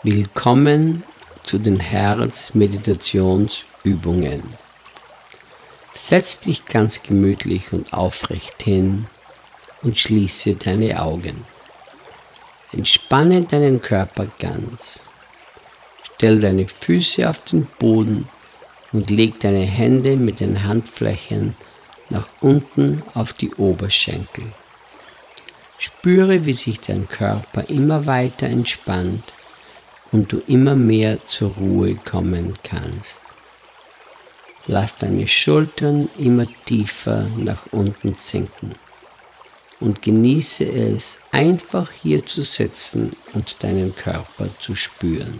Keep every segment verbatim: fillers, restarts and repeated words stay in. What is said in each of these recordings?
Willkommen zu den Herzmeditationsübungen. Setz dich ganz gemütlich und aufrecht hin und schließe deine Augen. Entspanne deinen Körper ganz. Stell deine Füße auf den Boden und leg deine Hände mit den Handflächen nach unten auf die Oberschenkel. Spüre, wie sich dein Körper immer weiter entspannt und du immer mehr zur Ruhe kommen kannst. Lass deine Schultern immer tiefer nach unten sinken und genieße es, einfach hier zu sitzen und deinen Körper zu spüren.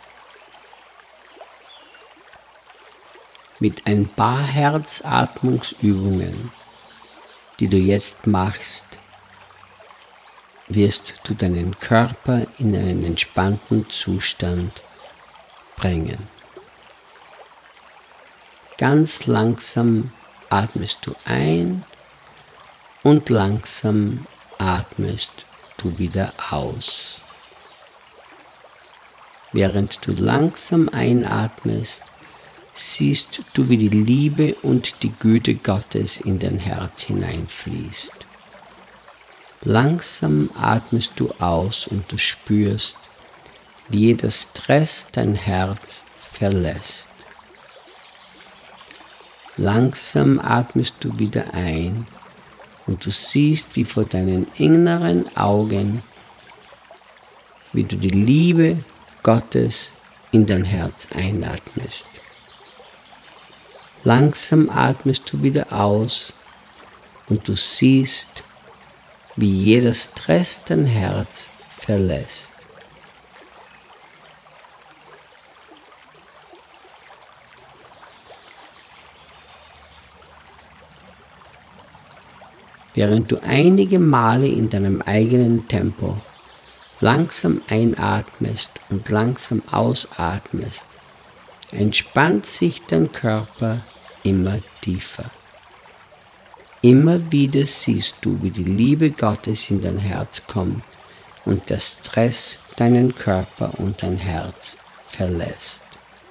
Mit ein paar Herzatmungsübungen, die du jetzt machst, wirst du deinen Körper in einen entspannten Zustand bringen. Ganz langsam atmest du ein und langsam atmest du wieder aus. Während du langsam einatmest, siehst du, wie die Liebe und die Güte Gottes in dein Herz hineinfließt. Langsam atmest du aus und du spürst, wie jeder Stress dein Herz verlässt. Langsam atmest du wieder ein und du siehst, wie vor deinen inneren Augen, wie du die Liebe Gottes in dein Herz einatmest. Langsam atmest du wieder aus und du siehst, wie jeder Stress dein Herz verlässt. Während du einige Male in deinem eigenen Tempo langsam einatmest und langsam ausatmest, entspannt sich dein Körper immer tiefer. Immer wieder siehst du, wie die Liebe Gottes in dein Herz kommt und der Stress deinen Körper und dein Herz verlässt.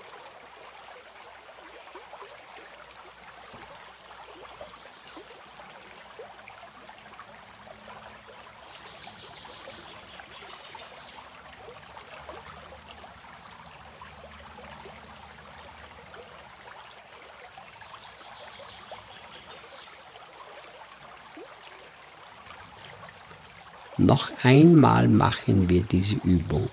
Noch einmal machen wir diese Übung.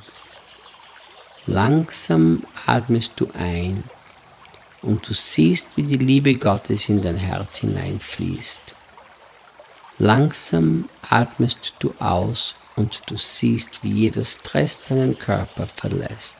Langsam atmest du ein und du siehst, wie die Liebe Gottes in dein Herz hineinfließt. Langsam atmest du aus und du siehst, wie jeder Stress deinen Körper verlässt.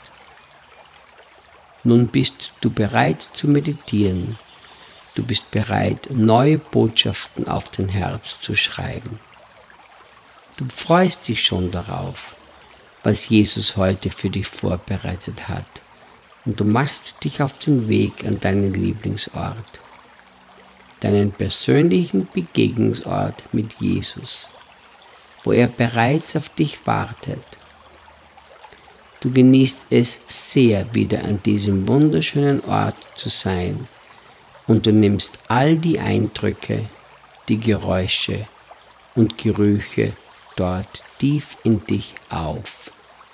Nun bist du bereit zu meditieren. Du bist bereit, neue Botschaften auf dein Herz zu schreiben. Du freust dich schon darauf, was Jesus heute für dich vorbereitet hat, und du machst dich auf den Weg an deinen Lieblingsort, deinen persönlichen Begegnungsort mit Jesus, wo er bereits auf dich wartet. Du genießt es sehr, wieder an diesem wunderschönen Ort zu sein, und du nimmst all die Eindrücke, die Geräusche und Gerüche dort tief in dich auf.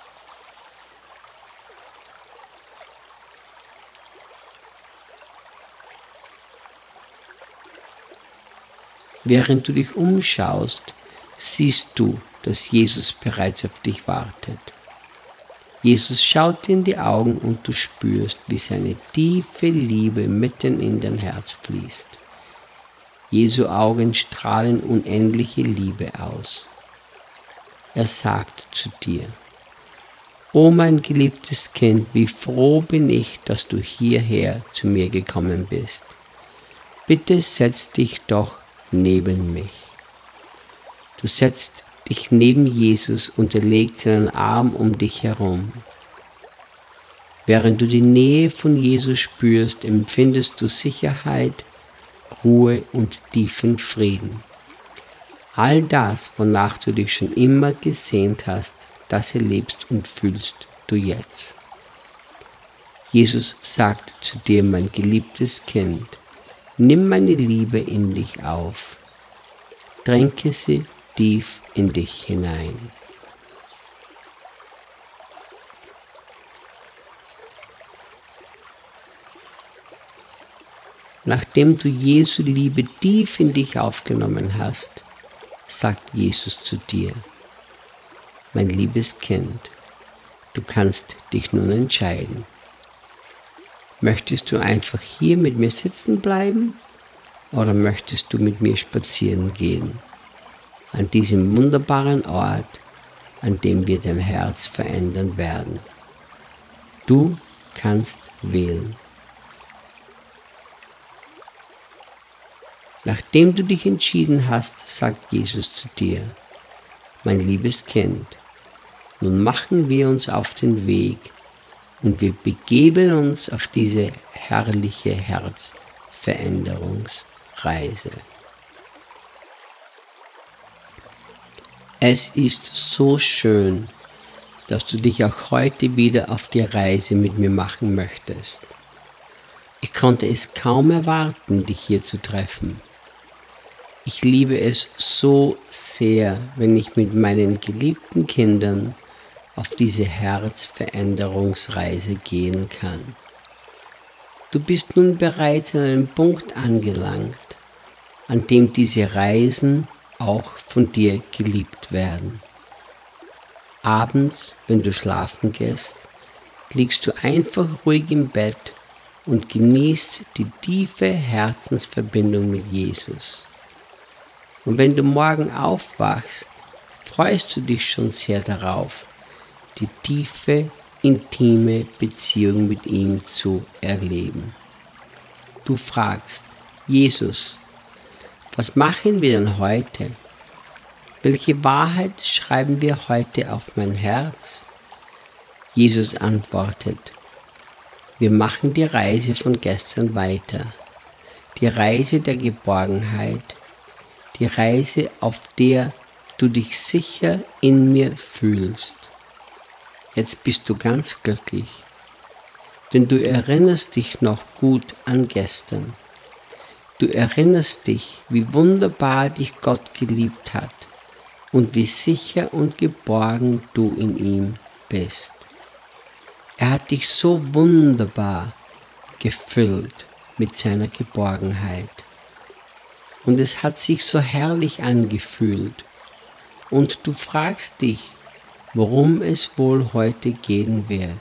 Während du dich umschaust, siehst du, dass Jesus bereits auf dich wartet. Jesus schaut dir in die Augen und du spürst, wie seine tiefe Liebe mitten in dein Herz fließt. Jesu Augen strahlen unendliche Liebe aus. Er sagt zu dir: O mein geliebtes Kind, wie froh bin ich, dass du hierher zu mir gekommen bist. Bitte setz dich doch neben mich. Du setzt dich neben Jesus und er legt seinen Arm um dich herum. Während du die Nähe von Jesus spürst, empfindest du Sicherheit, Ruhe und tiefen Frieden. All das, wonach du dich schon immer gesehnt hast, das erlebst und fühlst du jetzt. Jesus sagt zu dir, mein geliebtes Kind, nimm meine Liebe in dich auf, tränke sie tief in dich hinein. Nachdem du Jesu Liebe tief in dich aufgenommen hast, sagt Jesus zu dir, mein liebes Kind, du kannst dich nun entscheiden. Möchtest du einfach hier mit mir sitzen bleiben oder möchtest du mit mir spazieren gehen? An diesem wunderbaren Ort, an dem wir dein Herz verändern werden. Du kannst wählen. Nachdem du dich entschieden hast, sagt Jesus zu dir, mein liebes Kind, nun machen wir uns auf den Weg und wir begeben uns auf diese herrliche Herzveränderungsreise. Es ist so schön, dass du dich auch heute wieder auf die Reise mit mir machen möchtest. Ich konnte es kaum erwarten, dich hier zu treffen. Ich liebe es so sehr, wenn ich mit meinen geliebten Kindern auf diese Herzveränderungsreise gehen kann. Du bist nun bereits an einem Punkt angelangt, an dem diese Reisen auch von dir geliebt werden. Abends, wenn du schlafen gehst, liegst du einfach ruhig im Bett und genießt die tiefe Herzensverbindung mit Jesus. Und wenn du morgen aufwachst, freust du dich schon sehr darauf, die tiefe, intime Beziehung mit ihm zu erleben. Du fragst, Jesus, was machen wir denn heute? Welche Wahrheit schreiben wir heute auf mein Herz? Jesus antwortet, wir machen die Reise von gestern weiter, die Reise der Geborgenheit, die Reise, auf der du dich sicher in mir fühlst. Jetzt bist du ganz glücklich, denn du erinnerst dich noch gut an gestern. Du erinnerst dich, wie wunderbar dich Gott geliebt hat und wie sicher und geborgen du in ihm bist. Er hat dich so wunderbar gefüllt mit seiner Geborgenheit. Und es hat sich so herrlich angefühlt. Und du fragst dich, worum es wohl heute gehen wird.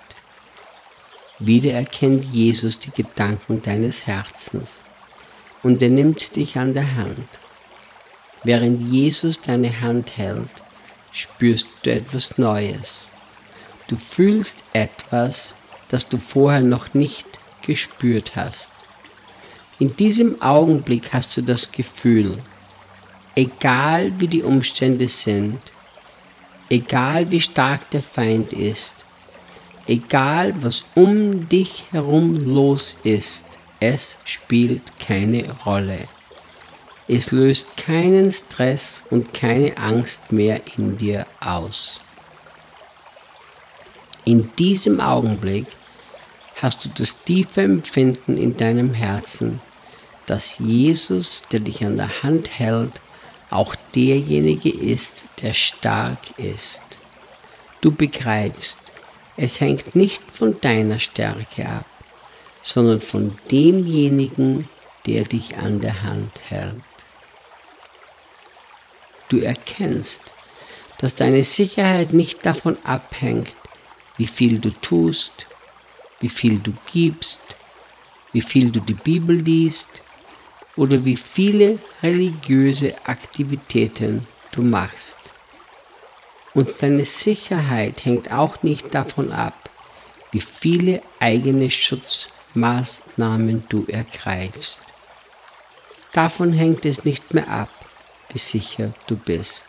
Wieder erkennt Jesus die Gedanken deines Herzens und er nimmt dich an der Hand. Während Jesus deine Hand hält, spürst du etwas Neues. Du fühlst etwas, das du vorher noch nicht gespürt hast. In diesem Augenblick hast du das Gefühl, egal wie die Umstände sind, egal wie stark der Feind ist, egal was um dich herum los ist, es spielt keine Rolle. Es löst keinen Stress und keine Angst mehr in dir aus. In diesem Augenblick hast du das tiefe Empfinden in deinem Herzen, dass Jesus, der dich an der Hand hält, auch derjenige ist, der stark ist. Du begreifst, es hängt nicht von deiner Stärke ab, sondern von demjenigen, der dich an der Hand hält. Du erkennst, dass deine Sicherheit nicht davon abhängt, wie viel du tust, wie viel du gibst, wie viel du die Bibel liest oder wie viele religiöse Aktivitäten du machst. Und deine Sicherheit hängt auch nicht davon ab, wie viele eigene Schutzmaßnahmen du ergreifst. Davon hängt es nicht mehr ab, wie sicher du bist.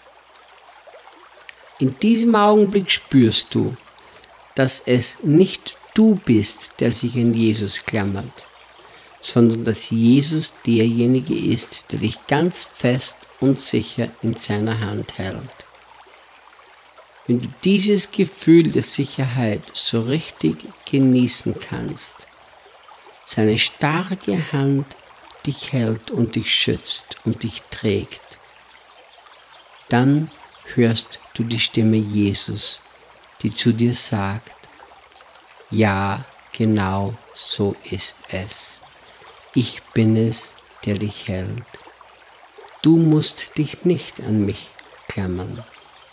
In diesem Augenblick spürst du, dass es nicht du bist, der sich an Jesus klammert, sondern dass Jesus derjenige ist, der dich ganz fest und sicher in seiner Hand hält. wenn du dieses Gefühl der Sicherheit so richtig genießen kannst, seine starke Hand dich hält und dich schützt und dich trägt, dann hörst du die Stimme Jesus, die zu dir sagt, ja, genau so ist es. Ich bin es, der dich hält. Du musst dich nicht an mich klammern.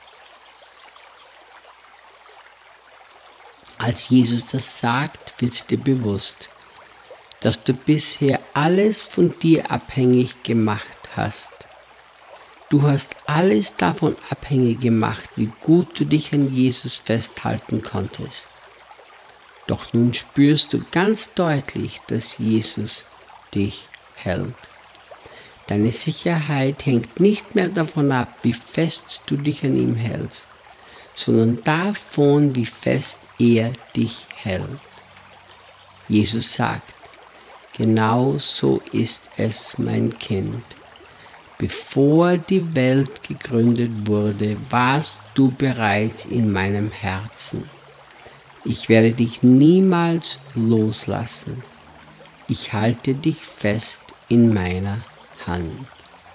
Als Jesus das sagt, wird dir bewusst, dass du bisher alles von dir abhängig gemacht hast. Du hast alles davon abhängig gemacht, wie gut du dich an Jesus festhalten konntest. Doch nun spürst du ganz deutlich, dass Jesus dich hält. Deine Sicherheit hängt nicht mehr davon ab, wie fest du dich an ihm hältst, sondern davon, wie fest er dich hält. Jesus sagt, genau so ist es, mein Kind. Bevor die Welt gegründet wurde, warst du bereits in meinem Herzen. Ich werde dich niemals loslassen. Ich halte dich fest in meiner Hand.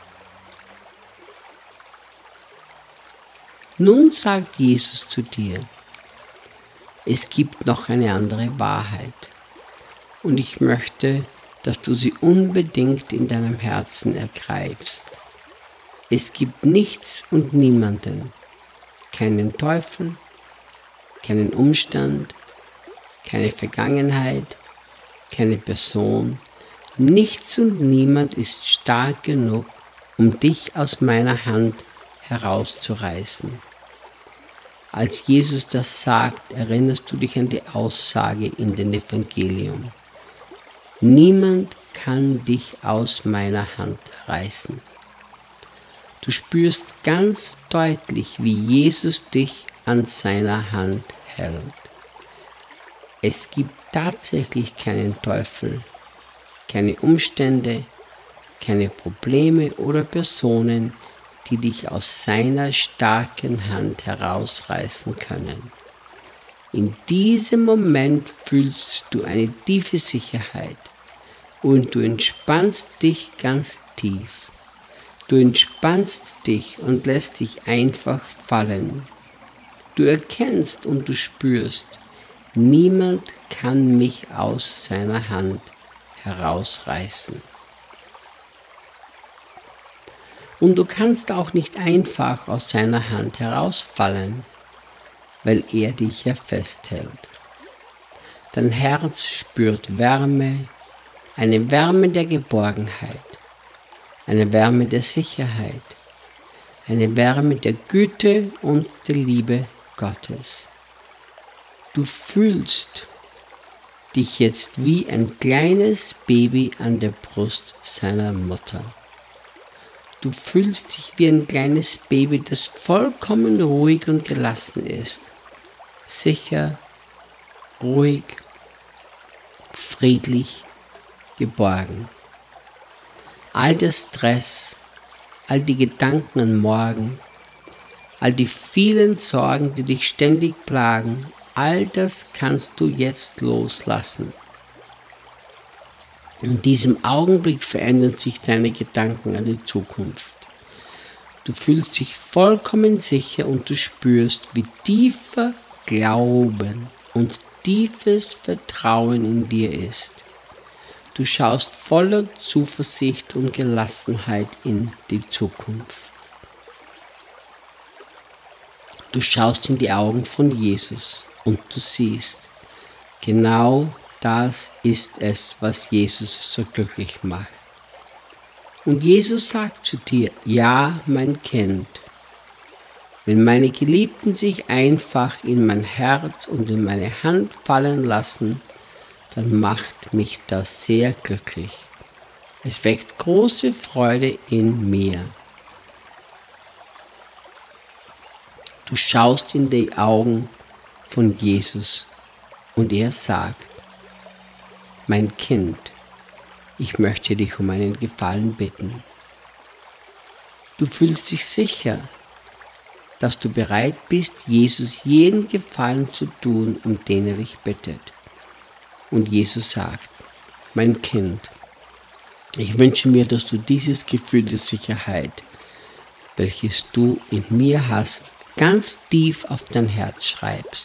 Nun sagt Jesus zu dir, es gibt noch eine andere Wahrheit und ich möchte, dass du sie unbedingt in deinem Herzen ergreifst. Es gibt nichts und niemanden, keinen Teufel, keinen Umstand, keine Vergangenheit, keine Person. Nichts und niemand ist stark genug, um dich aus meiner Hand herauszureißen. Als Jesus das sagt, erinnerst du dich an die Aussage in dem Evangelium. Niemand kann dich aus meiner Hand reißen. Du spürst ganz deutlich, wie Jesus dich an seiner Hand hält. Es gibt tatsächlich keinen Teufel, keine Umstände, keine Probleme oder Personen, die dich aus seiner starken Hand herausreißen können. In diesem Moment fühlst du eine tiefe Sicherheit und du entspannst dich ganz tief. Du entspannst dich und lässt dich einfach fallen. Du erkennst und du spürst, niemand kann mich aus seiner Hand herausreißen. Und du kannst auch nicht einfach aus seiner Hand herausfallen, weil er dich ja festhält. Dein Herz spürt Wärme, eine Wärme der Geborgenheit, eine Wärme der Sicherheit, eine Wärme der Güte und der Liebe Gottes. Du fühlst dich jetzt wie ein kleines Baby an der Brust seiner Mutter. Du fühlst dich wie ein kleines Baby, das vollkommen ruhig und gelassen ist. Sicher, ruhig, friedlich, geborgen. All der Stress, all die Gedanken an morgen, all die vielen Sorgen, die dich ständig plagen, all das kannst du jetzt loslassen. In diesem Augenblick verändern sich deine Gedanken an die Zukunft. Du fühlst dich vollkommen sicher und du spürst, wie tiefer Glauben und tiefes Vertrauen in dir ist. Du schaust voller Zuversicht und Gelassenheit in die Zukunft. Du schaust in die Augen von Jesus und du siehst, genau das ist es, was Jesus so glücklich macht. Und Jesus sagt zu dir, ja, mein Kind, wenn meine Geliebten sich einfach in mein Herz und in meine Hand fallen lassen, dann macht mich das sehr glücklich. Es weckt große Freude in mir. Du schaust in die Augen von Jesus und er sagt, mein Kind, ich möchte dich um einen Gefallen bitten. Du fühlst dich sicher, dass du bereit bist, Jesus jeden Gefallen zu tun, um den er dich bittet. Und Jesus sagt, mein Kind, ich wünsche mir, dass du dieses Gefühl der Sicherheit, welches du in mir hast, ganz tief auf dein Herz schreibst.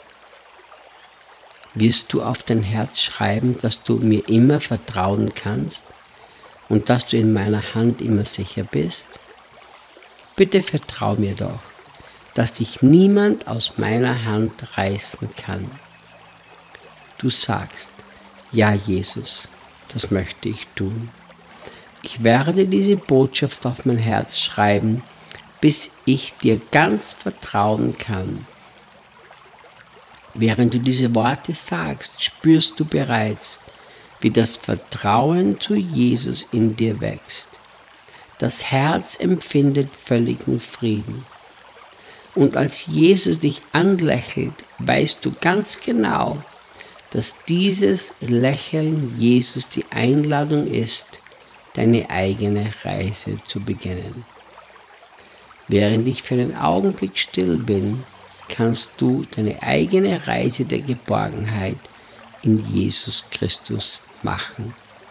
Wirst du auf dein Herz schreiben, dass du mir immer vertrauen kannst und dass du in meiner Hand immer sicher bist? Bitte vertrau mir doch, dass dich niemand aus meiner Hand reißen kann. Du sagst, ja Jesus, das möchte ich tun. Ich werde diese Botschaft auf mein Herz schreiben, bis ich dir ganz vertrauen kann. Während du diese Worte sagst, spürst du bereits, wie das Vertrauen zu Jesus in dir wächst. Das Herz empfindet völligen Frieden. Und als Jesus dich anlächelt, weißt du ganz genau, dass dieses Lächeln Jesus die Einladung ist, deine eigene Reise zu beginnen. Während ich für einen Augenblick still bin, kannst du deine eigene Reise der Geborgenheit in Jesus Christus machen.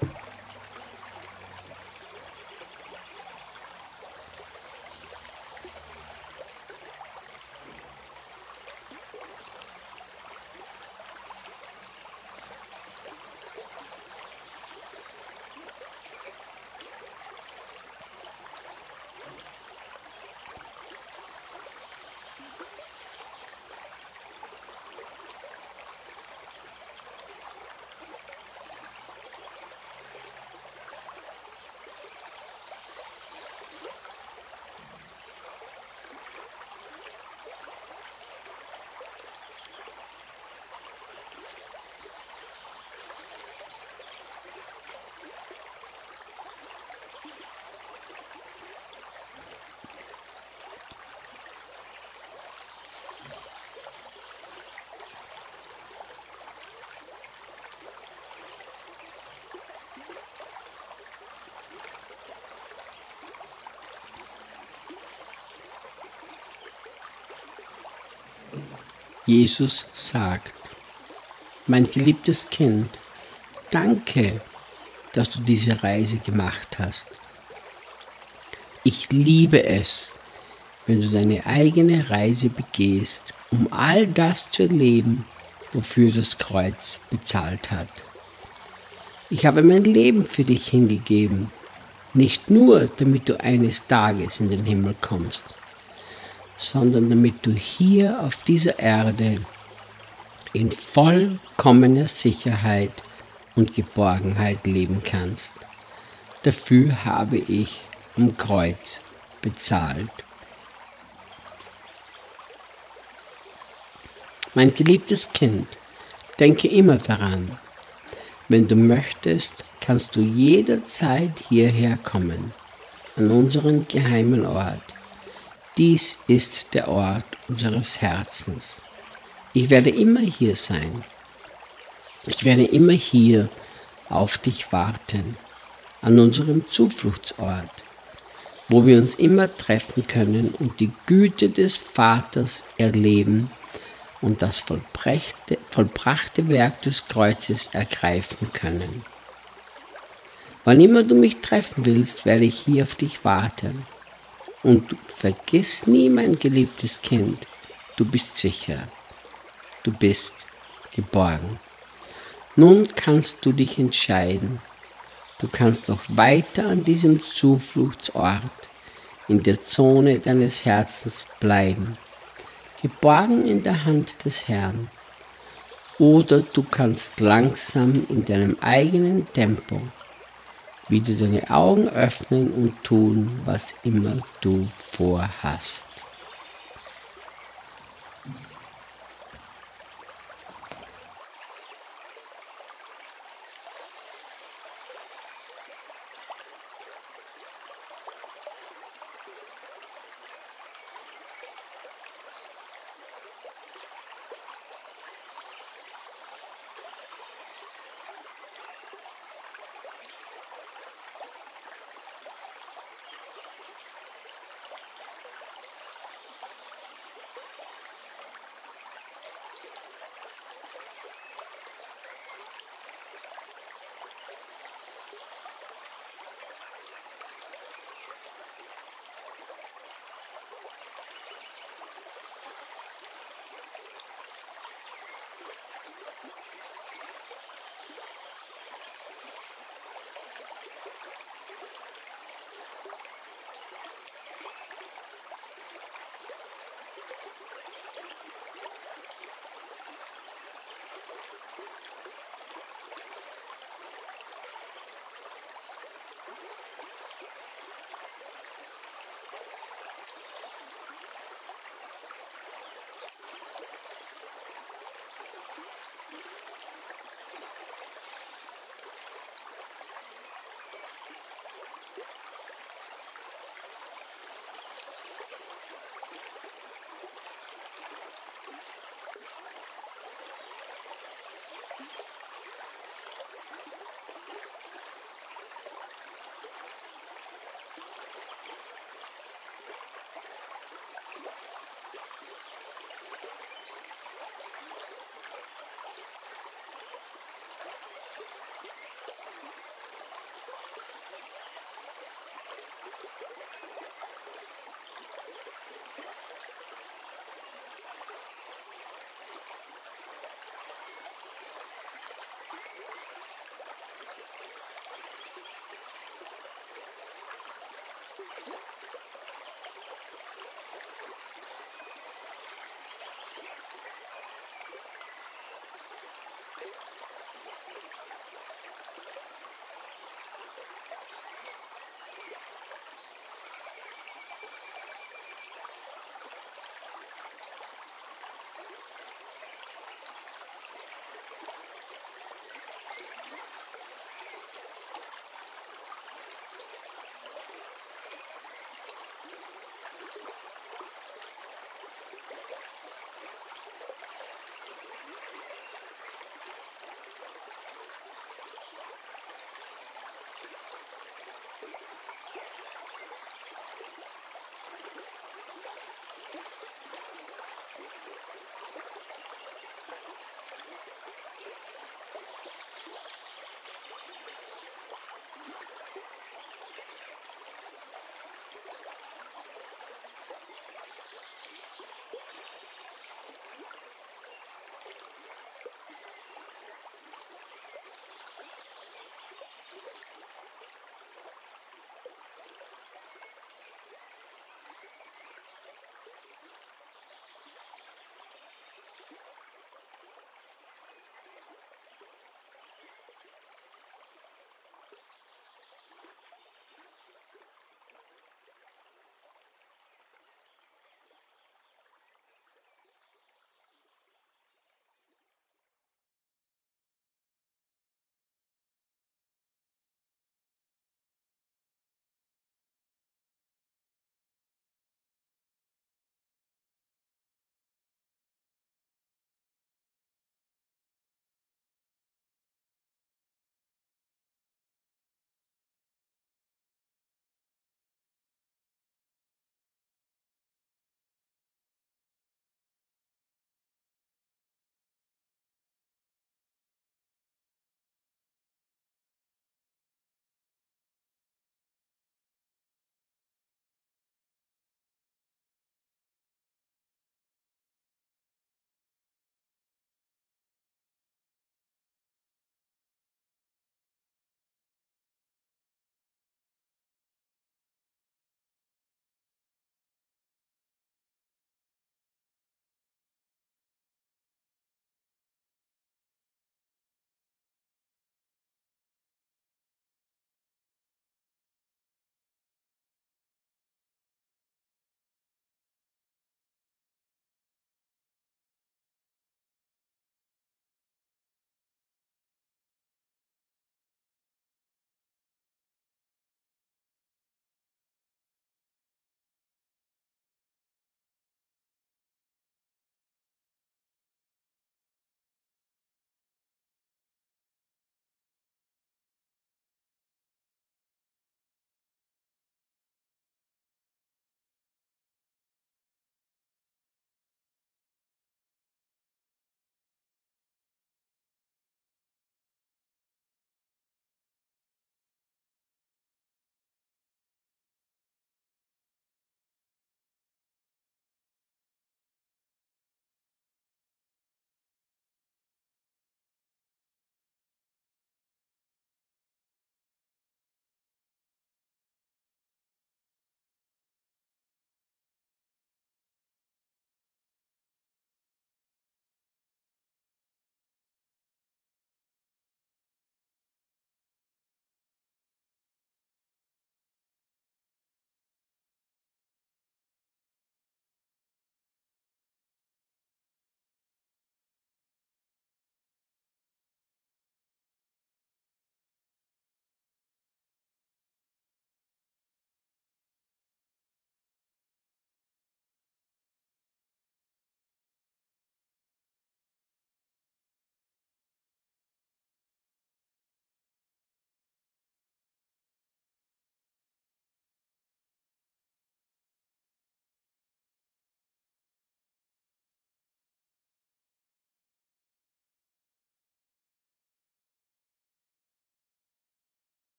Jesus sagt, mein geliebtes Kind, danke, dass du diese Reise gemacht hast. Ich liebe es, wenn du deine eigene Reise begehst, um all das zu erleben, wofür das Kreuz bezahlt hat. Ich habe mein Leben für dich hingegeben, nicht nur, damit du eines Tages in den Himmel kommst, sondern damit du hier auf dieser Erde in vollkommener Sicherheit und Geborgenheit leben kannst. Dafür habe ich am Kreuz bezahlt. Mein geliebtes Kind, denke immer daran, wenn du möchtest, kannst du jederzeit hierher kommen, an unseren geheimen Ort. Dies ist der Ort unseres Herzens. Ich werde immer hier sein. Ich werde immer hier auf dich warten, an unserem Zufluchtsort, wo wir uns immer treffen können und die Güte des Vaters erleben und das vollbrachte, vollbrachte Werk des Kreuzes ergreifen können. Wann immer du mich treffen willst, werde ich hier auf dich warten. Und vergiss nie, mein geliebtes Kind, du bist sicher, du bist geborgen. Nun kannst du dich entscheiden. Du kannst noch weiter an diesem Zufluchtsort, in der Zone deines Herzens bleiben, geborgen in der Hand des Herrn. Oder du kannst langsam in deinem eigenen Tempo wieder deine Augen öffnen und tun, was immer du vorhast.